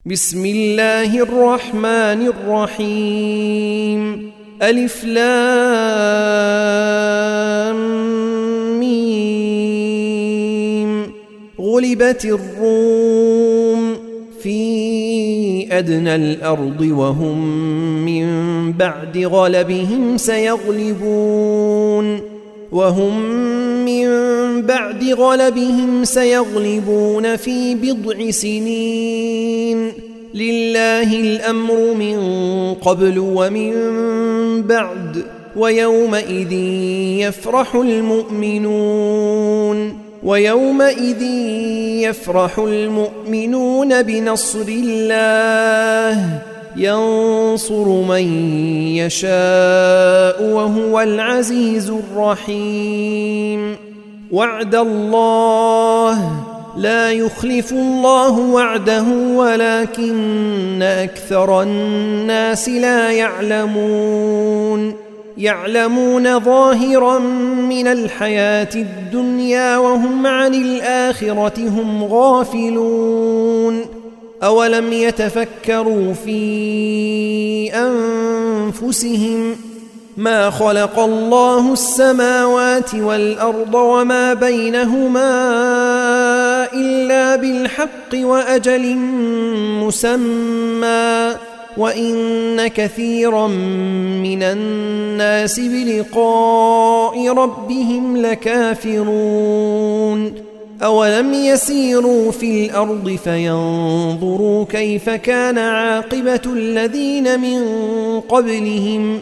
بسم الله الرحمن الرحيم. ألف لام ميم. غلبت الروم في أدنى الأرض وهم من بعد غلبهم سيغلبون في بضع سنين. لله الأمر من قبل ومن بعد ويومئذ يفرح المؤمنون بنصر الله ينصر من يشاء وهو العزيز الرحيم. وعد الله لا يخلف الله وعده ولكن أكثر الناس لا يعلمون ظاهرا من الحياة الدنيا وهم عن الآخرة هم غافلون. أولم يتفكروا في أنفسهم ما خلق الله السماوات والأرض وما بينهما إلا بالحق وأجل مسمى وإن كثيرا من الناس بلقاء ربهم لكافرون. أولم يسيروا في الأرض فينظروا كيف كان عاقبة الذين من قبلهم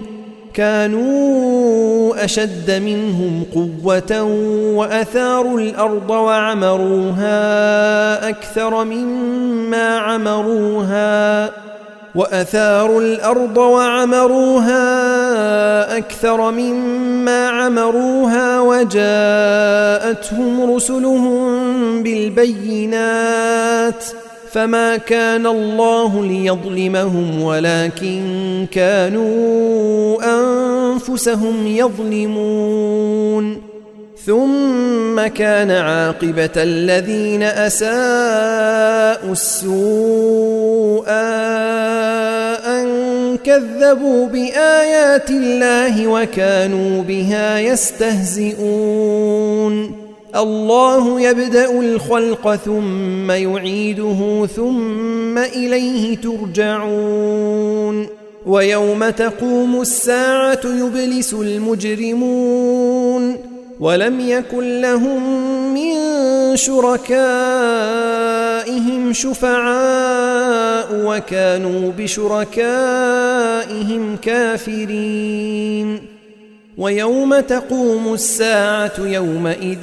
كانوا أشد منهم قوة وأثاروا الأرض وعمروها أكثر مما عمروها وجاءتهم رسلهم بالبينات فما كان الله ليظلمهم ولكن كانوا أنفسهم يظلمون. ثم كان عاقبة الذين أساءوا السوء أن كذبوا بآيات الله وكانوا بها يستهزئون. الله يبدأ الخلق ثم يعيده ثم إليه ترجعون. ويوم تقوم الساعة يبلس المجرمون ولم يكن لهم من شركائهم شفعاء وكانوا بشركائهم كافرين. ويوم تقوم الساعة يومئذ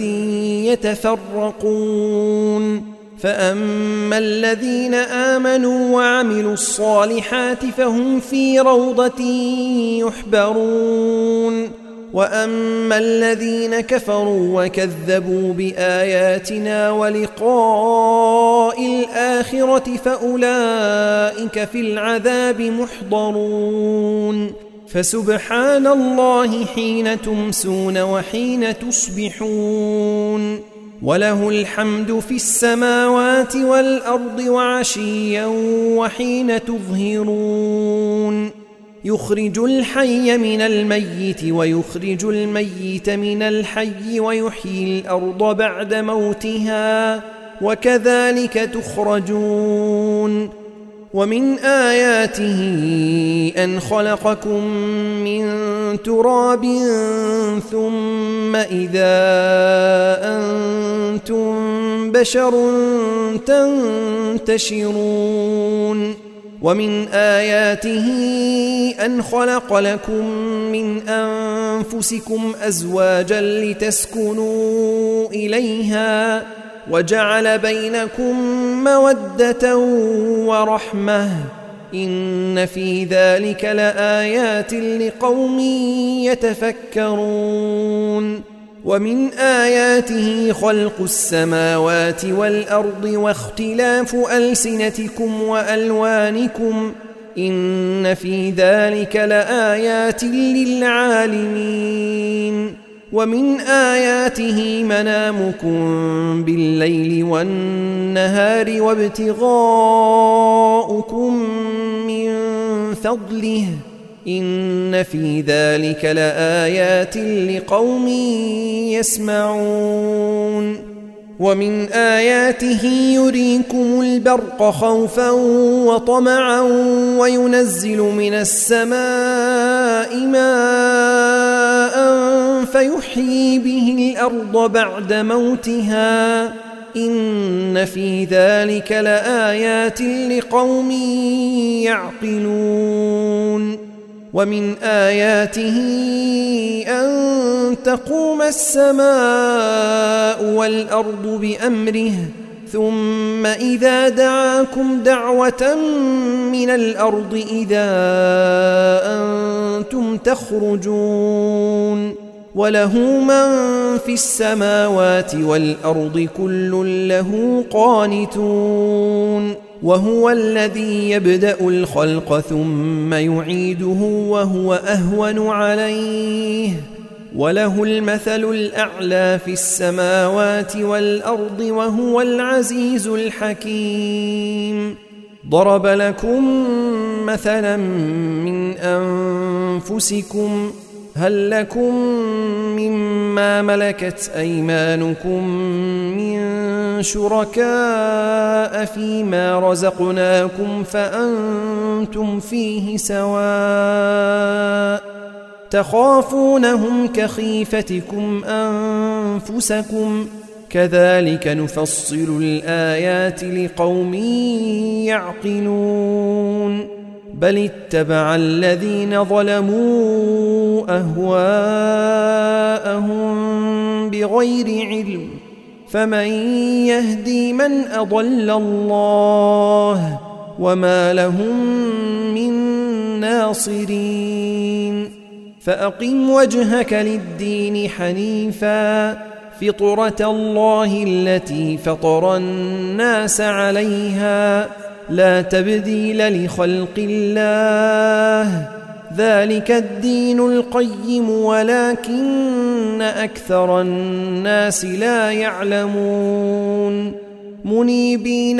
يتفرقون فأما الذين آمنوا وعملوا الصالحات فهم في روضة يحبرون وأما الذين كفروا وكذبوا بآياتنا ولقاء الآخرة فأولئك في العذاب محضرون. فسبحان الله حين تمسون وحين تصبحون وله الحمد في السماوات والأرض وعشيا وحين تظهرون. يخرج الحي من الميت ويخرج الميت من الحي ويحيي الأرض بعد موتها وكذلك تخرجون. ومن آياته أن خلقكم من تراب ثم إذا أنتم بشر تنتشرون. ومن آياته أن خلق لكم من أنفسكم أزواجا لتسكنوا إليها وجعل بينكم مودة ورحمة إن في ذلك لآيات لقوم يتفكرون. ومن آياته خلق السماوات والأرض واختلاف ألسنتكم وألوانكم إن في ذلك لآيات للعالمين. ومن آياته منامكم بالليل والنهار وابتغاؤكم فضله إن في ذلك لآيات لقوم يسمعون ومن آياته يريكم البرق خوفا وطمعا وينزل من السماء ماء فيحيي به الأرض بعد موتها إن في ذلك لآيات لقوم يعقلون ومن آياته أن تقوم السماء والأرض بأمره ثم إذا دعاكم دعوة من الأرض إذا أنتم تخرجون وله من في السماوات والأرض كل له قانتون وهو الذي يبدأ الخلق ثم يعيده وهو أهون عليه وله المثل الأعلى في السماوات والأرض وهو العزيز الحكيم ضرب لكم مثلا من أنفسكم هل لكم مما ملكت أيمانكم من شركاء فيما رزقناكم فأنتم فيه سواء تخافونهم كخيفتكم أنفسكم كذلك نفصل الآيات لقوم يعقلون بل اتبع الذين ظلموا أهواءهم بغير علم فمن يهدي من أضل الله وما لهم من ناصرين فأقم وجهك للدين حنيفا فطرة الله التي فطر الناس عليها لا تبديل لخلق الله ذلك الدين القيم ولكن أكثر الناس لا يعلمون منيبين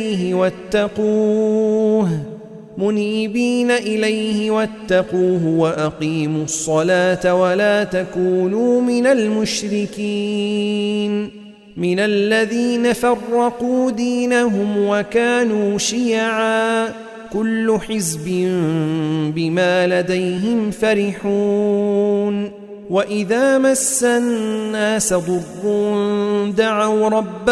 إليه واتقوه وأقيموا الصلاة ولا تكونوا من المشركين من الذين فرقوا دينهم وكانوا شيعا كل حزب بما لديهم فرحون وإذا مس الناس ضر دعوا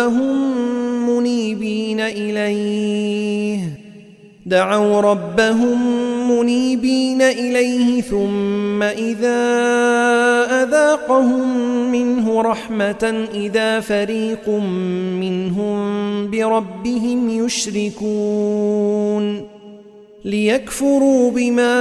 ربهم منيبين إليه ثم إذا أذاقهم منه رحمة إذا فريق منهم بربهم يشركون ليكفروا بما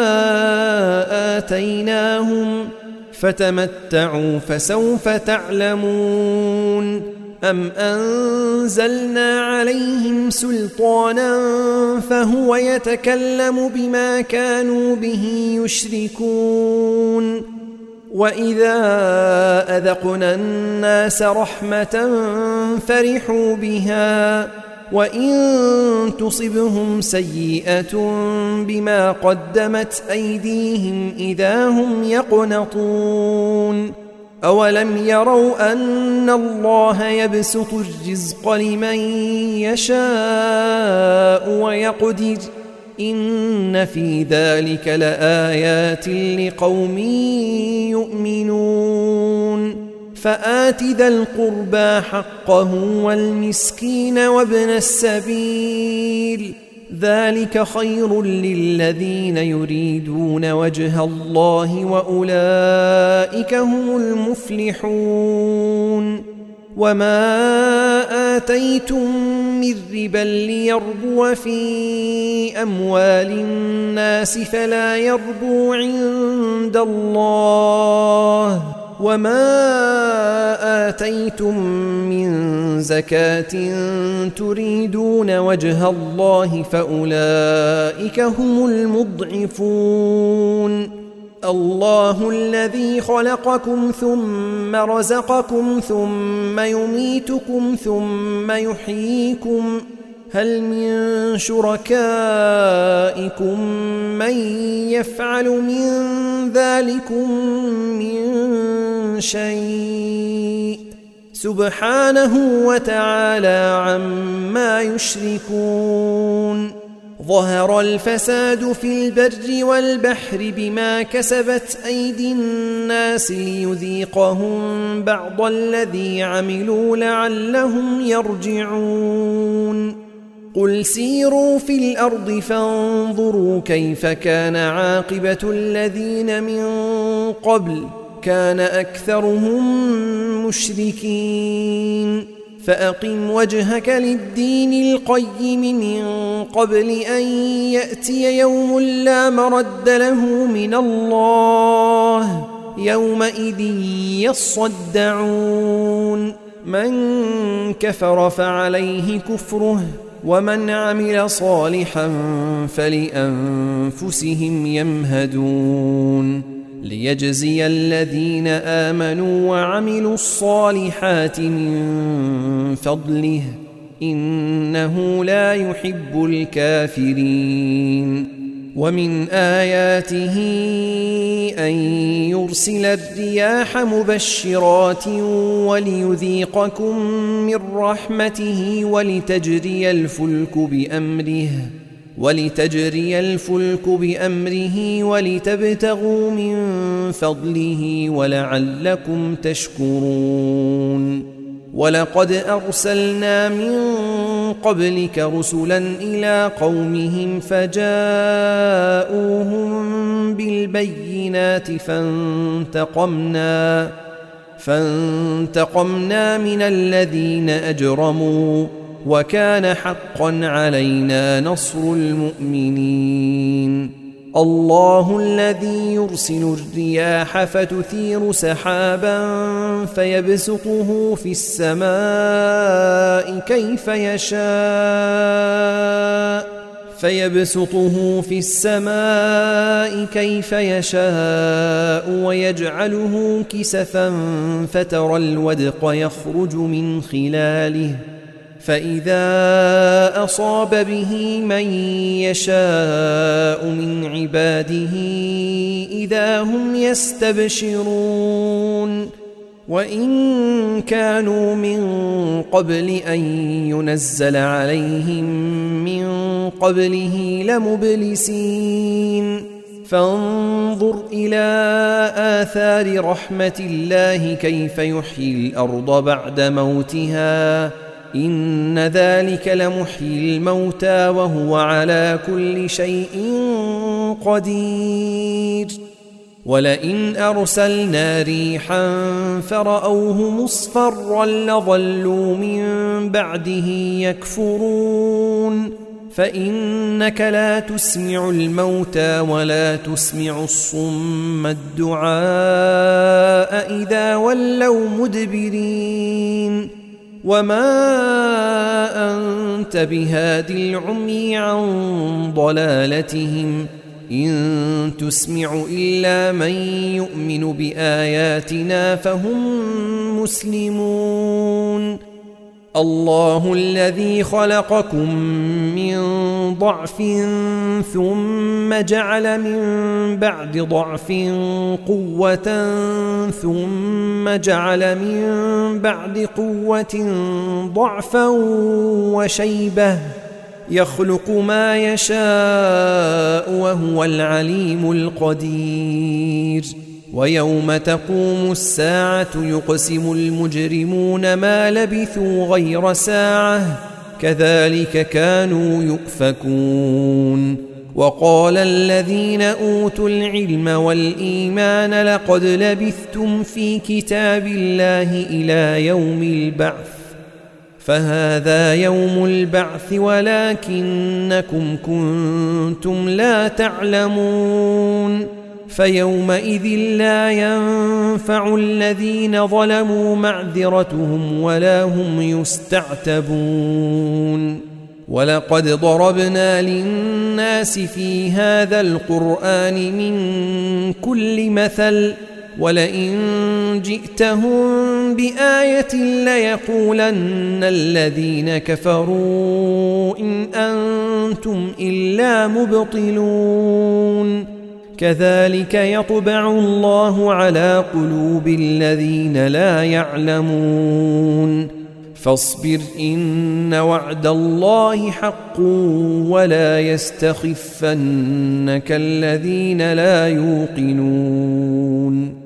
آتيناهم فتمتعوا فسوف تعلمون أم أنزلنا عليهم سلطانا فهو يتكلم بما كانوا به يشركون وإذا أذقنا الناس رحمة فرحوا بها وإن تصبهم سيئة بما قدمت أيديهم إذا هم يقنطون أولم يروا أن الله يبسط الرزق لمن يشاء ويقدر إن في ذلك لآيات لقوم يؤمنون فآت ذا القربى حقه والمسكين وابن السبيل ذلك خير للذين يريدون وجه الله وأولئك هم المفلحون وما آتيتم من ربا ليربو في أموال الناس فلا يربو عند الله وما آتيتم من زكاة تريدون وجه الله فأولئك هم المضعفون الله الذي خلقكم ثم رزقكم ثم يميتكم ثم يحييكم هل من شركائكم من يفعل من ذلكم من شيء سبحانه وتعالى عما يشركون ظهر الفساد في البر والبحر بما كسبت أيدي الناس ليذيقهم بعض الذي عملوا لعلهم يرجعون قل سيروا في الأرض فانظروا كيف كان عاقبة الذين من قبل كان أكثرهم مشركين فأقم وجهك للدين القيم من قبل أن يأتي يوم لا مرد له من الله يومئذ يصدعون من كفر فعليه كفره ومن عمل صالحا فلأنفسهم يمهدون ليجزي الذين آمنوا وعملوا الصالحات من فضله إنه لا يحب الكافرين ومن آياته أن يرسل الرياح مبشرات وليذيقكم من رحمته ولتجري الفلك بأمره ولتبتغوا من فضله ولعلكم تشكرون ولقد أرسلنا من قبلك رسلا إلى قومهم فجاءوهم بالبينات فانتقمنا من الذين أجرموا وكان حقا علينا نصر المؤمنين الله الذي يرسل الرياح فتثير سحابا فيبسطه في السماء كيف يشاء ويجعله كسفا فترى الودق يخرج من خلاله فإذا أصاب به من يشاء من عباده إذا هم يستبشرون وإن كانوا من قبل أن ينزل عليهم من قبله لمبلسين فانظر إلى آثار رحمة الله كيف يحيي الأرض بعد موتها إن ذلك لمحيي الموتى وهو على كل شيء قدير ولئن أرسلنا ريحا فرأوه مصفرا لظلوا من بعده يكفرون فإنك لا تسمع الموتى ولا تسمع الصم الدعاء إذا ولوا مدبرين وما أنت بهاد العمي عن ضلالتهم إن تسمع إلا من يؤمن بآياتنا فهم مسلمون الله الذي خلقكم من ضعف ثم جعل من بعد ضعف قوة ثم جعل من بعد قوة ضعفا وشيبة يخلق ما يشاء وهو العليم القدير ويوم تقوم الساعة يقسم المجرمون ما لبثوا غير ساعة كذلك كانوا يؤفكون وقال الذين أوتوا العلم والإيمان لقد لبثتم في كتاب الله إلى يوم البعث فهذا يوم البعث ولكنكم كنتم لا تعلمون فيومئذ لا ينفع الذين ظلموا معذرتهم ولا هم يستعتبون ولقد ضربنا للناس في هذا القرآن من كل مثل ولئن جئتهم بآية ليقولن الذين كفروا إن أنتم إلا مبطلون كذلك يطبع الله على قلوب الذين لا يعلمون فاصبر إن وعد الله حق ولا يستخفنك الذين لا يوقنون